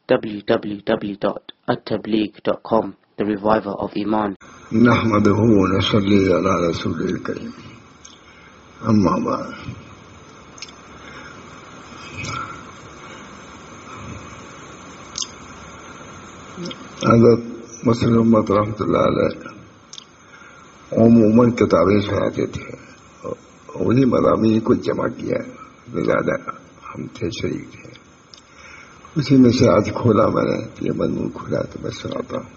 www.attableek.com, the reviver of Iman. نحمده ونصلي على رسول الكريم اما بعد. حضرت مسلم احمد رحمۃ اللہ علیہ عموماً کتابیں سناتے تھے، انہیں مضامین کو جمع کیا تو زیادہ ہم تھے، شریک تھے، اسی میں سے آج کھولا میں نے، یہ مضمون کھولا تو میں سناتا ہوں.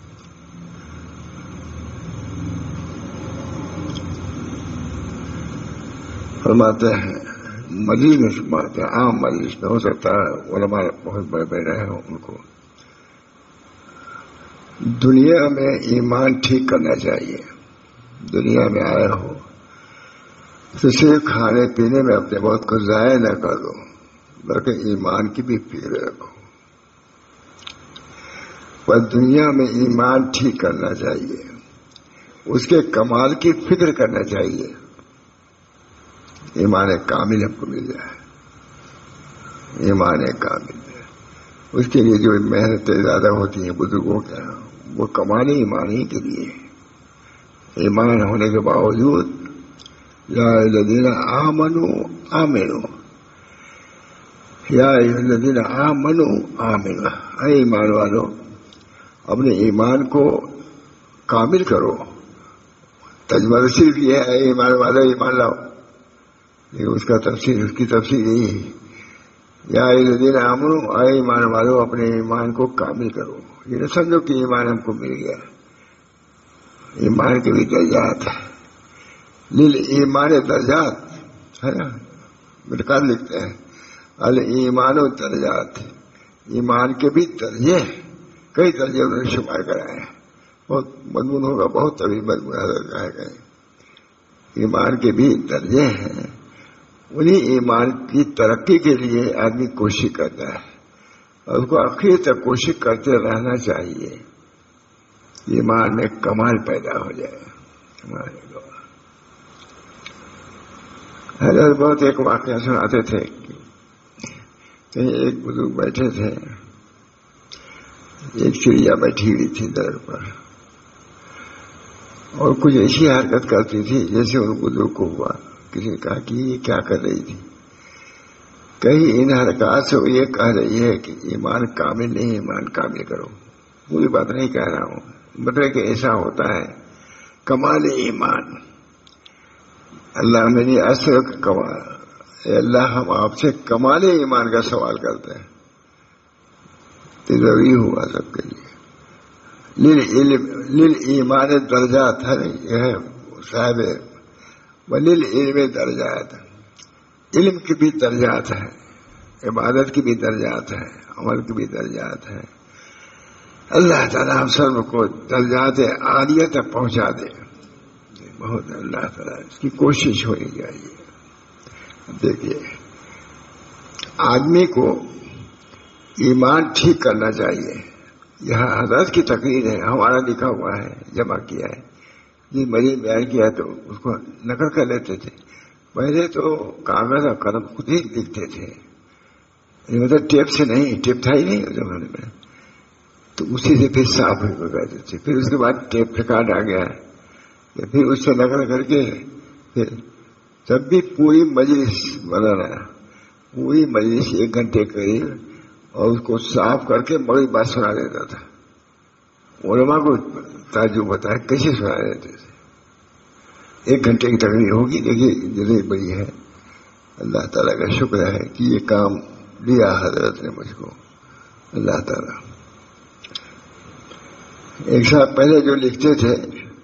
فرماتے ہیں مجلس میں، فرماتے ہیں عام مجلس میں، ہو سکتا ہے علماء بہت بڑے بڑے رہے ہوں، ان کو دنیا میں ایمان ٹھیک کرنا چاہیے. دنیا میں آئے ہو تو صرف کھانے پینے میں اپنے وقت کو ضائع نہ کر دو، بلکہ ایمان کی بھی فکر رکھو. پر دنیا میں ایمان ٹھیک کرنا چاہیے، اس کے کمال کی فکر کرنا چاہیے، ایمان کامل ہم کو مل جائے. ایمان کامل اس کے لیے جو محنتیں زیادہ ہوتی ہیں بزرگوں کے یہاں، وہ کمال ایمان ہی کے لیے. ایمان ہونے کے باوجود یا الذین آمنوا آمنوا، یا الذین آمنوا آمنوا، اے ایمان والو اپنے ایمان کو کامل کرو. ترجمہ صرف یہ ہے اے ایمان والو ایمان لاؤ، لیکن اس کا تفسیر، اس کی تفسیر یہی ہے یا الذین آمنوا، اے ایمان والو اپنے ایمان کو کامل کرو. یہ نہ سمجھو کہ ایمان ہم کو مل گیا. ایمان کے بھی درجات ہیں، ایمان درجات ہے نا، مرکات لکھتے ہیں الایمان و درجات، ایمان کے بھی درجے، کئی درجے انہوں نے شمار کرائے ہیں. بہت مضمون ہوگا، بہت طویل مضمون ہے گئے. ایمان کے بھی درجے ہیں، انہیں ایمان کی ترقی کے لیے آدمی کوشش کرتا ہے اور اس کو آخر تک کوشش کرتے رہنا چاہیے. ایمان میں کمال پیدا ہو جائے. حضرت بہت ایک واقعہ سناتے تھے کہ ایک بزرگ بیٹھے تھے، ایک چڑیا بیٹھی ہوئی تھی در پر اور کچھ ایسی حرکت کرتی تھی جیسے ان بزرگ کو ہوا. کسی نے کہا کہ یہ کیا کر رہی تھی؟ کہیں ان حرکات سے وہ یہ کہہ رہی ہے کہ ایمان کامل نہیں، ایمان کامل کرو. پوری بات نہیں کہہ رہا ہوں، مطلب کہ ایسا ہوتا ہے کمال ایمان. اللہ میں نے اصل کمال، اے اللہ ہم آپ سے کمال ایمان کا سوال کرتے ہیں. تو ضروری ہوا سب کے لیے. للایمان درجات ہے، یہ ہے صاحب وللعلم درجات، علم کی بھی درجات ہیں، عبادت کی بھی درجات ہیں، عمل کی بھی درجات ہیں. اللہ تعالیٰ ہم سب کو درجات عالیہ تک پہنچا دے. بہت اللہ تعالیٰ اس کی کوشش ہونی چاہیے. دیکھیے آدمی کو ایمان ٹھیک کرنا چاہیے. یہاں حضرت کی تقریر ہے، ہمارا لکھا ہوا ہے، جمع کیا ہے. جی مریض بیان کیا تو اس کو نقل کر لیتے تھے. پہلے تو کاغذ اور قلم خود ہی لکھتے تھے، مطلب ٹیپ سے نہیں، ٹیپ تھا ہی نہیں اس زمانے میں، تو اسی سے پھر صاف ہو کرتے تھے. پھر اس کے بعد ٹیپ ریکارڈ آ گیا، پھر اس سے نقل کر کے پھر تب بھی پوری مجلس بنانا، پوری مجلس 1 گھنٹے قریب، اور اس کو صاف کر کے بڑی بات سنا دیتا تھا. علماء کو تعجب ہوتا ہے کیسے سنا دیتے تھے. 1 گھنٹے کی تقریر ہوگی، دیکھیے جتنی بڑی ہے. اللہ تعالیٰ کا شکر ہے کہ یہ کام لیا حضرت نے مجھ کو. اللہ تعالیٰ ایک سال پہلے جو لکھتے تھے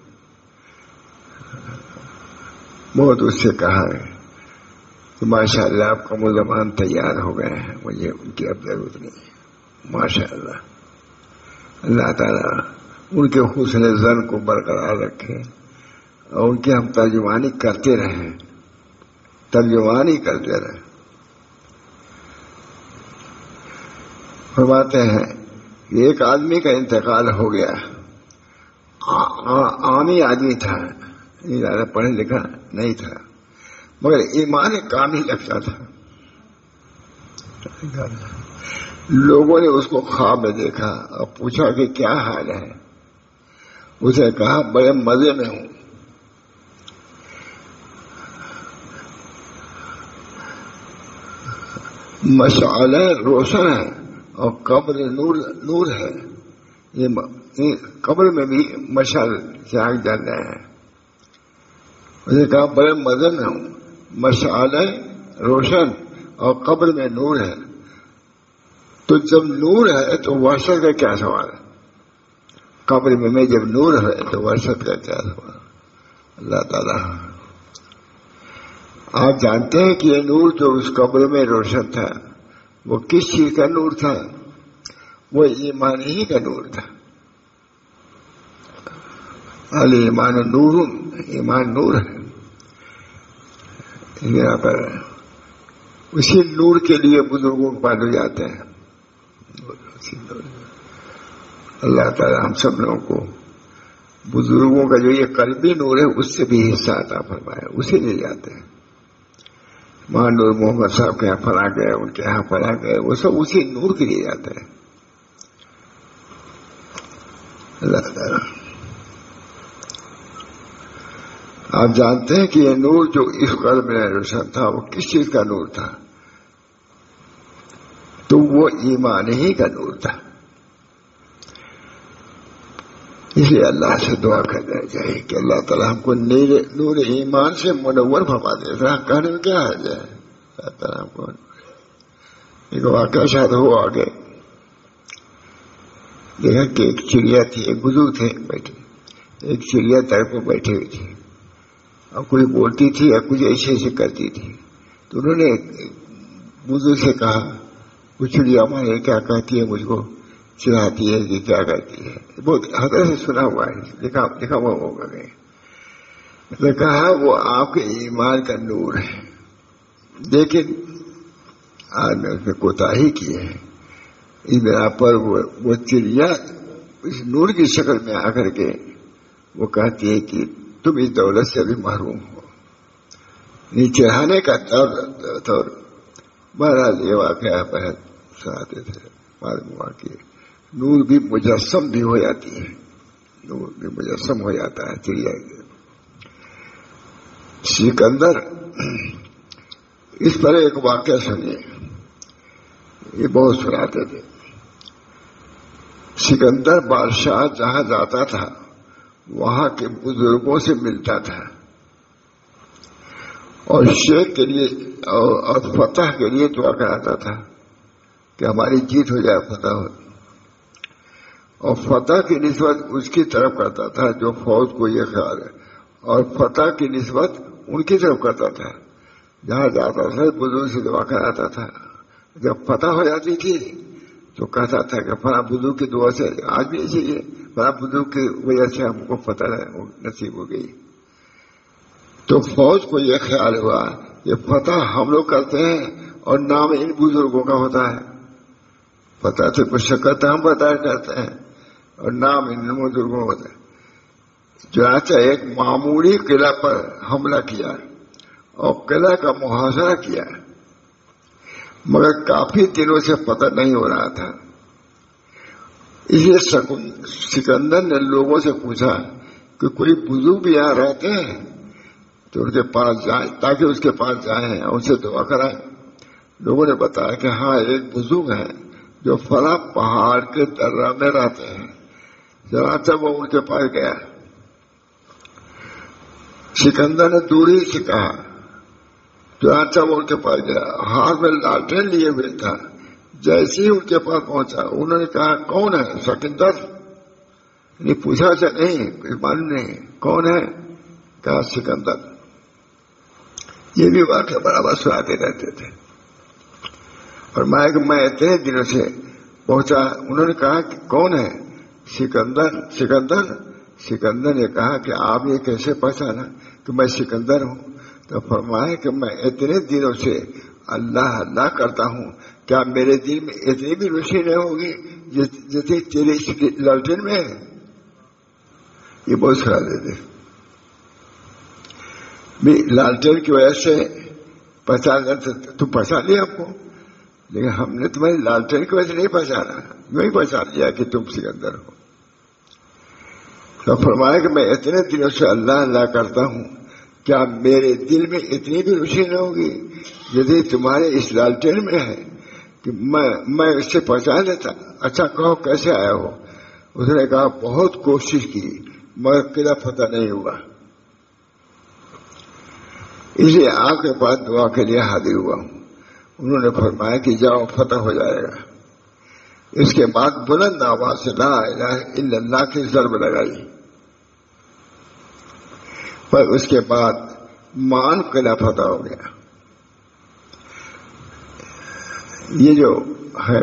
بہت اس سے کہا ہے کہ ماشاء اللہ آپ کا ملزمان تیار ہو گئے ہیں، مجھے ان کی اب ضرورت نہیں. ماشاء اللہ. اللہ تعالیٰ ان کے حسن زن کو برقرار رکھے اور ان کی ہم ترجمانی کرتے رہیں، ترجمانی کرتے رہیں. فرماتے ہیں کہ ایک آدمی کا انتقال ہو گیا، عامی آدمی تھا، زیادہ پڑھا لکھا نہیں تھا، مگر ایمان کامل رکھتا تھا. لوگوں نے اس کو خواب میں دیکھا اور پوچھا کہ کیا حال ہے. اسے کہا بڑے مزے میں ہوں. مشعلہ روشن ہے اور قبر نور ہے. یہ قبر میں بھی مشعل سے آگ جل رہے ہیں. اسے کہا بڑے مزے میں ہوں. مشعلہ روشن اور قبر میں نور ہے. تو جب نور ہے تو وحشت کا کیا سوال ہے؟ قبر میں جب نور ہے تو وحشت کا کیا سوال؟ اللہ تعالیٰ آپ جانتے ہیں کہ یہ نور جو اس قبر میں روشن تھا وہ کس چیز کا نور تھا؟ وہ ایمان ہی کا نور تھا. الایمان نور، ایمان نور ہے. یہاں پر اسی نور کے لیے بزرگوں کو پالے جاتے ہیں. اللہ تعالیٰ ہم سب لوگوں کو بزرگوں کا جو یہ قلبی نور ہے اس سے بھی حصہ عطا فرمائے. اسے لے جاتے ہیں. ماں نور محمد صاحب کے یہاں فلاں گئے، ان کے یہاں فلاں گئے، وہ سب اسی نور کے لیے جاتے ہیں. اللہ تعالیٰ آپ جانتے ہیں کہ یہ نور جو اس قلب میں روشن تھا وہ کس چیز کا نور تھا؟ تو وہ ایمان ہی کا نور تھا. اس لیے اللہ سے دعا کرنا چاہیے کہ اللہ تعالیٰ ہم کو نور ایمان سے منور فرما دے. کہنے میں کیا ہے اللہ تعالیٰ ہم کو ایک واقعہ شاید ہو آگے دیکھا کہ ایک چڑیا تھی. ایک بزرگ تھے بیٹھے، ایک چڑیا در پر بیٹھی ہوئی تھی. اب کوئی بولتی تھی یا کچھ ایسے ایسے کرتی تھی. تو انہوں نے بزرگ سے کہا وہ چڑیا ہمارے کیا کہتی ہے، مجھ کو چڑھاتی ہے کہ کیا کرتی ہے. بہت حضرت سے سنا ہوا ہے، لکھا ہوا ہوگا. نے کہا وہ آپ کے ایمان کا نور ہے، لیکن آج میں اس میں کوتاہی کی ہے. اس بنا پر وہ چڑیا اس نور کی شکل میں آ کر کے وہ کہتی ہے کہ تم اس دولت سے بھی محروم ہو. چڑھانے کا طور بہرحال یہ واقعہ بہت سناتے تھے. معلوم ہوا کہ نور بھی مجسم بھی ہو جاتی ہے، نور بھی مجسم ہو جاتا ہے چڑیا. سکندر اس پر ایک واقعہ سنیے، یہ بہت سناتے تھے. سکندر بادشاہ جہاں جاتا تھا وہاں کے بزرگوں سے ملتا تھا اور شیخ کے لیے اور فتح کے لیے دعا کراتا تھا کہ ہماری جیت ہو جائے، فتح ہو. اور فتح کی نسبت اس کی طرف کرتا تھا جو فوج کو یہ خیال ہے، اور فتح کی نسبت ان کی طرف کرتا تھا. جہاں جاتا تھا بزرگ سے دعا کراتا تھا. جب فتح ہو جاتی تھی تو کہتا تھا کہ فلاں بزرگ کی دعا سے آج بھی ایسے ہی، فلاں بزرگ کی وجہ سے ہم کو فتح نصیب ہو گئی. تو فوج کو یہ خیال ہوا کہ فتح ہم لوگ کرتے ہیں اور نام ان بزرگوں کا ہوتا ہے. فتح سے کچھ شکت ہم بتا کرتے ہیں اور نام ان بزرگوں کا ہوتا ہے. چنانچہ ایک معمولی قلعہ پر حملہ کیا اور قلعہ کا محاصرہ کیا، مگر کافی دنوں سے فتح نہیں ہو رہا تھا. اس لیے سکندر نے لوگوں سے پوچھا کہ کوئی بزرگ بھی یہاں رہتے ہیں تو ان کے پاس جائیں، تاکہ اس کے پاس جائیں اور ان سے دعا کرائیں. لوگوں نے بتایا کہ ہاں ایک بزرگ ہے جو فلاں پہاڑ کے درہ میں رہتے ہیں. چنانچہ وہ ان کے پاس گیا. سکندر نے دوری سے کہا، چنانچہ وہ ان کے پاس گیا. ہاتھ میں لالٹین لیے ہوئے تھا. جیسے ہی ان کے پاس پہنچا انہوں نے کہا کون ہے؟ سکندر. نہیں پوچھا سے نہیں، کوئی معلوم نہیں کون ہے. کہا سکندر. یہ بھی واقعہ برابر سناتے رہتے تھے. اور میں اتنے دنوں سے پہنچا. انہوں نے کہا کہ کون ہے؟ سکندر. سکندر نے کہا کہ آپ یہ کیسے پہچانا کہ میں سکندر ہوں؟ تو فرمایا کہ میں اتنے دنوں سے اللہ اللہ کرتا ہوں، کیا میرے دل میں اتنی بھی روشنی نہیں ہوگی جیسے تیرے لالٹین میں ہے؟ یہ بہت سنا دیتے. لالٹین کی وجہ سے پہچان، تم پہچان لیا آپ کو؟ لیکن ہم نے تمہاری لالٹین کی وجہ نہیں پہچانا، یوں ہی پہچان لیا کہ تم سکندر ہو۔ تو فرمایا کہ میں اتنے دنوں سے اللہ اللہ کرتا ہوں، کیا میرے دل میں اتنی بھی روشنی نہ ہوگی یدی تمہارے اس لالٹین میں ہے کہ میں اس سے پہچان لیتا؟ اچھا کہو کیسے آیا ہو؟ اس نے کہا بہت کوشش کی مگر قلعہ فتح نہیں ہوا، اس لیے آپ کے پاس دعا کے لیے حاضر ہوا ہوں۔ انہوں نے فرمایا کہ جاؤ فتح ہو جائے گا۔ اس کے بعد بلند آواز سے لا الہ الا اللہ کی ضرب لگائی، پر اس کے بعد مان قلعہ فتح ہو گیا۔ یہ جو ہے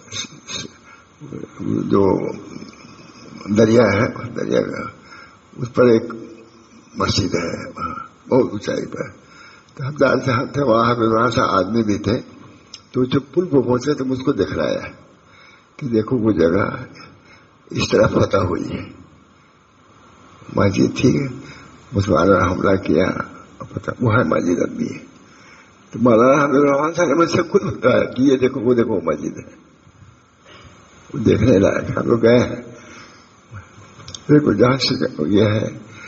جو دریا ہے، دریا کا اس پر ایک مسجد ہے، وہاں بہت اونچائی پر۔ تو ہم جانتے تھے وہاں سے آدمی بھی تھے، تو جب پل پہ پہنچے تو مجھ کو دکھلایا کہ دیکھو وہ جگہ اس طرح فتح ہوئی ہے، مسجد تھی، مسلمانوں نے حملہ کیا، فتح وہ ہے مسجد اب بھی ہے۔ تو مولانا حضرت رحمان صاحب نے مجھ سے خود بتایا کہ یہ دیکھو وہ دیکھو مسجد ہے، وہ دیکھنے لائق۔ ہم لوگ گئے ہیں، دیکھو جہاں سے یہ ہے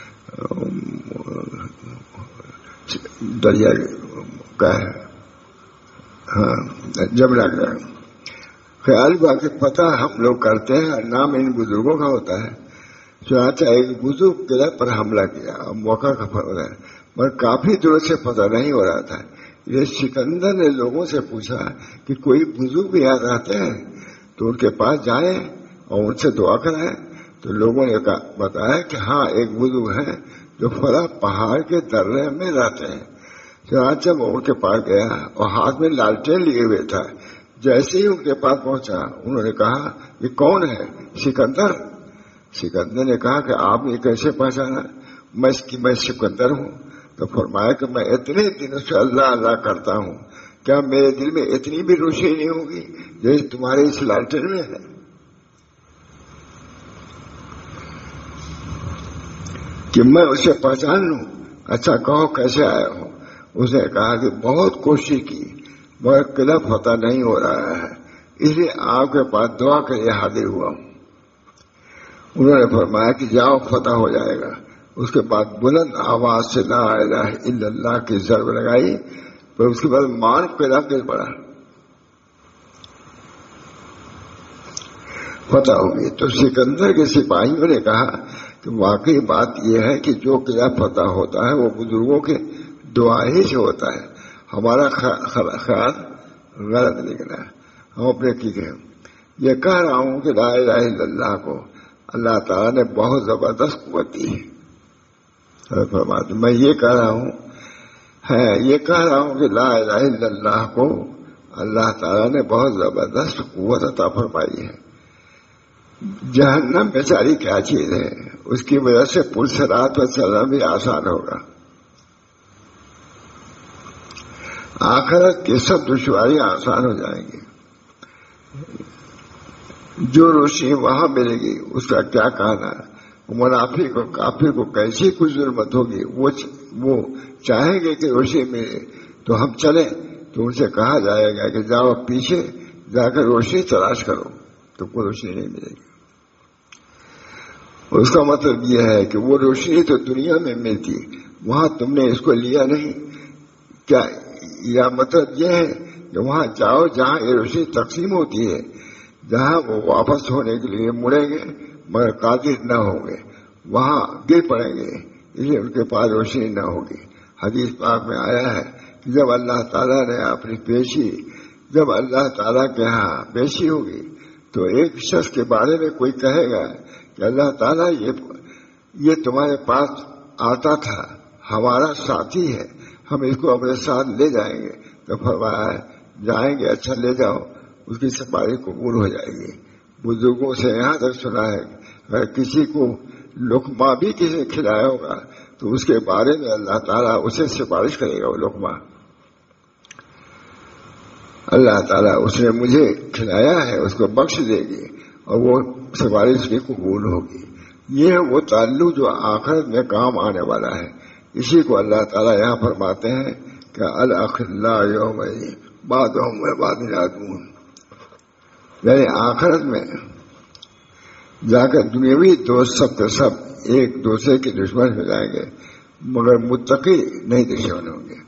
دریا کا ہے، ہاں جمنا کا خیال باقی پتہ ہم لوگ کرتے ہیں، نام ان بزرگوں کا ہوتا ہے۔ چنانچہ ایک بزرگ قلعہ پر حملہ کیا، موقع کا فرق ہے، مگر کافی دور سے پتہ نہیں ہو رہا تھا۔ یہ سکندر نے لوگوں سے پوچھا کہ کوئی بزرگ بھی یاد آتے ہیں تو ان کے پاس جائیں اور ان سے دعا کرائیں۔ تو لوگوں نے بتایا کہ ہاں ایک بزرگ ہے جو فلاں پہاڑ کے درے میں رہتے ہیں۔ چنانچہ وہ ان کے پاس گیا اور ہاتھ میں لالٹین لیے ہوئے تھا۔ جیسے ہی ان کے پاس پہنچا انہوں نے کہا یہ کون ہے؟ سکندر۔ سکندر نے کہا کہ آپ نے کیسے پہچانا؟ میں سکندر ہوں۔ تو فرمایا کہ میں اتنے دنوں سے اللہ اللہ کرتا ہوں، کیا میرے دل میں اتنی بھی روشنی نہیں ہوگی جیسے تمہارے اس لالٹین میں ہے؟ کہ میں اسے پہچان لوں؟ اچھا کہو کیسے آیا ہو؟ اس نے کہا کہ بہت کوشش کی مگر قلعہ فتح نہیں ہو رہا ہے، اس لیے آپ کے پاس دعا کے لیے حاضر ہوا ہوں۔ انہوں نے فرمایا کہ جاؤ فتح ہو جائے گا۔ اس کے بعد بلند آواز سے لا الہ الا اللہ کی ضرب لگائی، پھر اس کے بعد مان قلعہ گر پڑا، فتح ہوگی۔ تو سکندر کے سپاہیوں نے کہا کہ واقعی بات یہ ہے کہ جو قلعہ فتح ہوتا ہے وہ بزرگوں کے دعا ہی سے ہوتا ہے، ہمارا خیال غلط نکلا ہے۔ ہم اپنے کی کہیں یہ کہہ رہا ہوں کہ لا الہ الا اللہ کو اللہ تعالیٰ نے بہت زبردست قوت دی ہے۔ فرماتے میں یہ کہہ رہا ہوں کہ لا الہ الا اللہ کو اللہ تعالیٰ نے بہت زبردست قوت عطا فرمائی ہے۔ جہنم بیچاری کیا چیز ہے، اس کی وجہ سے پرصراط پر چلنا بھی آسان ہوگا، آخرت کی سب دشواریاں آسان ہو جائیں گی۔ جو روشنی وہاں ملے گی اس کا کیا کہنا ہے؟ منافق اور کافر کو کیسی کچھ ضرورت ہوگی، وہ چاہیں گے کہ روشنی ملے تو ہم چلیں، تو ان سے کہا جائے گا کہ جاؤ پیچھے جا کر روشنی تلاش کرو، تو کوئی روشنی نہیں ملے گی۔ اس کا مطلب یہ ہے کہ وہ روشنی تو دنیا میں ملتی، وہاں تم نے اس کو لیا نہیں۔ کیا یا مطلب یہ ہے کہ وہاں جاؤ جہاں یہ روشنی تقسیم ہوتی ہے، جہاں وہ واپس ہونے کے لیے مڑیں گے مگر قادر نہ ہوں گے، وہاں گر پڑیں گے، اس لیے ان کے پاس روشنی نہ ہوگی۔ حدیث پاک میں آیا ہے کہ جب اللہ تعالیٰ نے اپنی جب اللہ تعالیٰ کے ہاں پیشی ہوگی تو ایک شخص کے بارے میں کوئی کہے گا کہ اللہ تعالیٰ یہ تمہارے پاس آتا تھا، ہمارا ساتھی ہے، ہم اس کو اپنے ساتھ لے جائیں گے۔ تو فرمایا جائیں گے، اچھا لے جاؤ، اس کی سفارش قبول ہو جائے گی۔ بزرگوں سے یہاں تک سنا ہے اگر کسی کو لقمہ بھی کسی نے کھلایا ہوگا تو اس کے بارے میں اللہ تعالیٰ اسے سفارش کرے گا، وہ لقمہ اللہ تعالیٰ اس نے مجھے کھلایا ہے اس کو بخش دے گی اور وہ سفارش بھی قبول ہوگی۔ یہ ہے وہ تعلق جو آخرت میں کام آنے والا ہے۔ اسی کو اللہ تعالیٰ یہاں فرماتے ہیں کہ الاخلاء یومئذ بعضهم لبعض عدو، یعنی آخرت میں جا کر دنیاوی دوست سب کے سب ایک دوسرے کے دشمن ہو جائیں گے، مگر متقی نہیں دشمن ہوں گے۔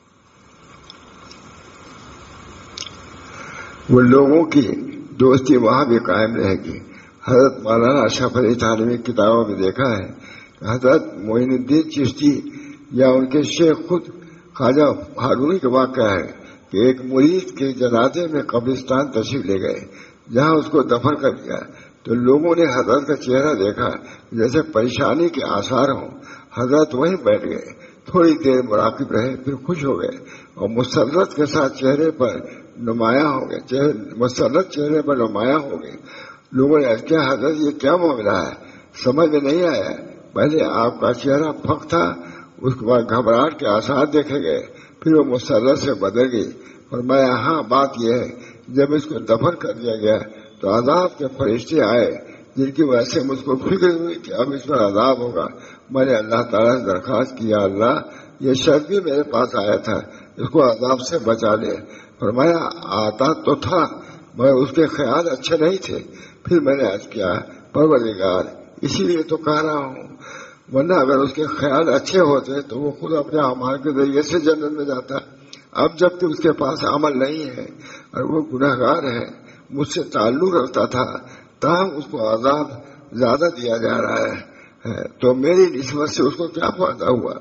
وہ لوگوں کی دوستی وہاں بھی قائم رہے گی۔ حضرت مولانا اشرف علی تھانوی کی کتابوں میں دیکھا ہے کہ حضرت معین الدین چشتی یا ان کے شیخ خود خواجہ ہارونی کا واقعہ ہے کہ ایک مرید کے جنازے میں قبرستان تشریف لے گئے، جہاں اس کو دفن کر دیا تو لوگوں نے حضرت کا چہرہ دیکھا جیسے پریشانی کے آثار ہوں۔ حضرت وہیں بیٹھ گئے، تھوڑی دیر مراقب رہے، پھر خوش ہو گئے اور مسرت کے ساتھ چہرے پر نمایاں ہو گئے، مسرت چہرے پر نمایاں ہو گئے۔ لوگوں نے کیا حضرت یہ کیا معاملہ ہے؟ سمجھ میں نہیں آیا۔ پہلے آپ کا چہرہ پھک تھا، اس کے بعد گھبراہٹ کے آثار دیکھے گئے، پھر وہ مسرت سے بدل گئی۔ فرمایا ہاں بات یہ ہے جب اس کو دفن کر دیا گیا تو عذاب کے فرشتے آئے جن کی وجہ سے مجھ کو فکر ہوئی کہ اب اس پر عذاب ہوگا۔ میں نے اللہ تعالیٰ سے درخواست کیا اللہ یہ شخص بھی میرے پاس آیا تھا، اس کو عذاب سے بچا لے۔ فرمایا آتا تو تھا مگر اس کے خیال اچھے نہیں تھے۔ پھر میں نے عرض کیا پروردگار اسی لیے تو کہہ رہا ہوں، ورنہ اگر اس کے خیال اچھے ہوتے تو وہ خود اپنے اعمال کے ذریعے سے جنت میں جاتا۔ اب جب کہ اس کے پاس عمل نہیں ہے اور وہ گناہ گار ہے، مجھ سے تعلق رکھتا تھا، تاہم اس کو عذاب زیادہ دیا جا رہا ہے، تو میری نسبت سے اس کو کیا فائدہ ہوا؟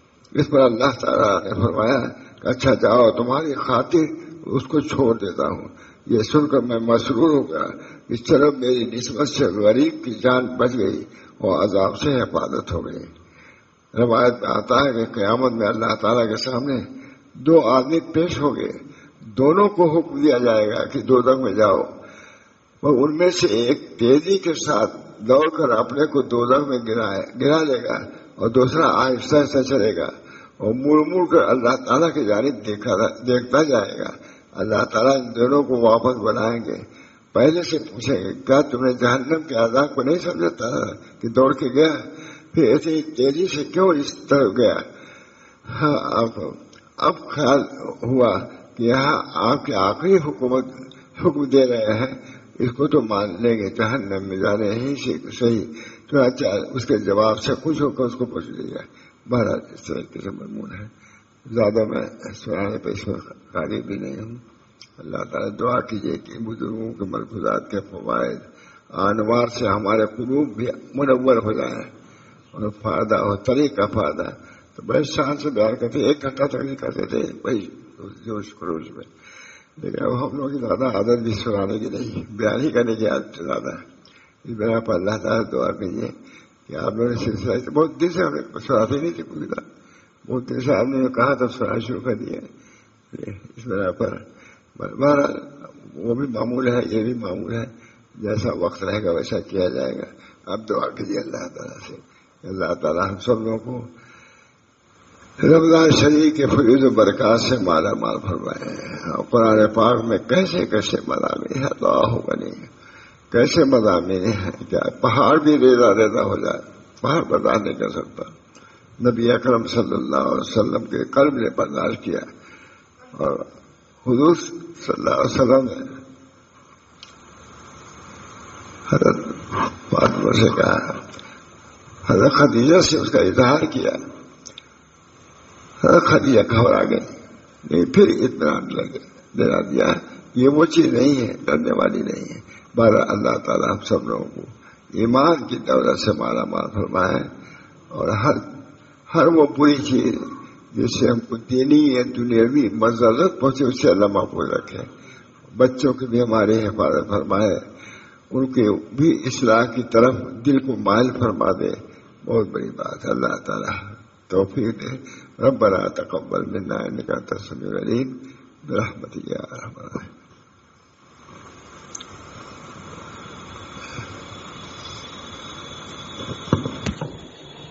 اس پر اللہ تعالیٰ نے فرمایا کہ اچھا جاؤ تمہاری خاطر اس کو چھوڑ دیتا ہوں۔ یہ سن کر میں مسرور ہو گیا، اس طرح میری نسبت سے غریب کی جان بچ گئی اور عذاب سے حفاظت ہو گئی۔ روایت میں آتا ہے کہ قیامت میں اللہ تعالیٰ کے سامنے دو آدمی پیش ہو گئے، دونوں کو حکم دیا جائے گا کہ دوزخ میں جاؤ، اور ان میں سے ایک تیزی کے ساتھ دوڑ کر اپنے کو دوزخ میں گرا لے گا اور دوسرا آہستہ آہستہ چلے گا اور مڑ مڑ کر اللہ تعالیٰ کی جانب دیکھتا جائے گا۔ اللہ تعالیٰ ان دونوں کو واپس بلائیں گے، پہلے سے پوچھیں گے کیا تم نے جہنم کے عذاب کو نہیں سمجھا تھا کہ دوڑ کے گیا، پھر ایسی تیزی سے کیوں اس طرف گیا؟ ہاں اب خیال ہوا کہ یہاں آپ کے آخری حکم دے رہے ہیں، اس کو تو مان لیں گے، جہنم میں جانے ہی صحیح۔ تو اچھا اس کے جواب سے خوش ہو کر اس کو پوچھ لیا۔ بہرحال اس طریقے سے مضمون ہے، زیادہ میں سنانے پہ اس میں قادر بھی نہیں ہوں۔ اللہ تعالیٰ دعا کیجیے کہ بزرگوں کے ملفوظات کے فوائد انوار سے ہمارے قلوب بھی منور ہو جائیں اور فائدہ ہو، طریقہ فائدہ۔ تو بڑے شان سے بیان کرتے، 1 گھنٹہ تک نہیں کرتے تھے بھائی جوش خروش میں، لیکن اب ہم لوگوں کی زیادہ عادت بھی سنانے کی نہیں، بیان ہی کرنے کی عادت زیادہ ہے۔ اس بنا پر اللہ تعالیٰ دعا کیجیے کہ آپ لوگوں نے سلسلہ بہت دن سے ہم سناتے نہیں تھے، کوئی بات بہت دن سے آپ نے کہا تب سنانا شروع کر دیا۔ اس بنا پر بہرحال وہ بھی معمول ہے، یہ بھی معمول ہے، جیسا وقت رہے گا ویسا کیا جائے گا۔ اب دعا کیجیے اللہ تعالیٰ سے، اللہ تعالیٰ ہم سب لوگوں کو رمضان شریف کے فیض و برکات سے مالا مال فرمائے۔ اور قرآن پاک میں کیسے کیسے مضامین ہے، اللہ بنی کیسے مضامین ہیں، کیا پہاڑ بھی ریزہ ریزہ ہو جائے، پہاڑ برداشت نہیں کر سکتا۔ نبی اکرم صلی اللہ علیہ وسلم کے قلب نے برداشت کیا، اور حضور صلی اللہ علیہ وسلم نے حضرت فاطمہ سے کہا، حضرت خدیجہ سے اس کا اظہار کیا، حضرت خدیجہ گھبرا گئی، نہیں پھر اطمینان دینا دیا، یہ وہ چیز نہیں ہے، ڈرنے والی نہیں ہے۔ بہرحال اللہ تعالیٰ ہم سب لوگوں کو ایمان کی دولت سے مالا مال فرمائے، اور ہر وہ بری چیز جس سے ہم کو دینی یا دنیاوی مضرت پہنچے اس سے اللہ محفوظ رکھے۔ بچوں کی بھی ہماری حفاظت فرمائے، ان کے بھی اصلاح کی طرف دل کو مائل فرما دے، بہت بڑی بات ہے۔ اللہ تعالیٰ توفیق دے۔ ربنا تقبل منا انک انت السمیع العلیم برحمتک یا ارحم الراحمین۔